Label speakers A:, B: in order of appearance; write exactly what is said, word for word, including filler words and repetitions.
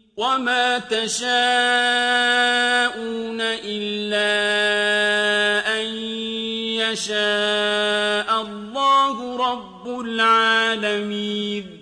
A: وَمَا تَشَاءُونَ إِلَّا أَن يَشَاءَ اللَّهُ رَبُّ الْعَالَمِينَ.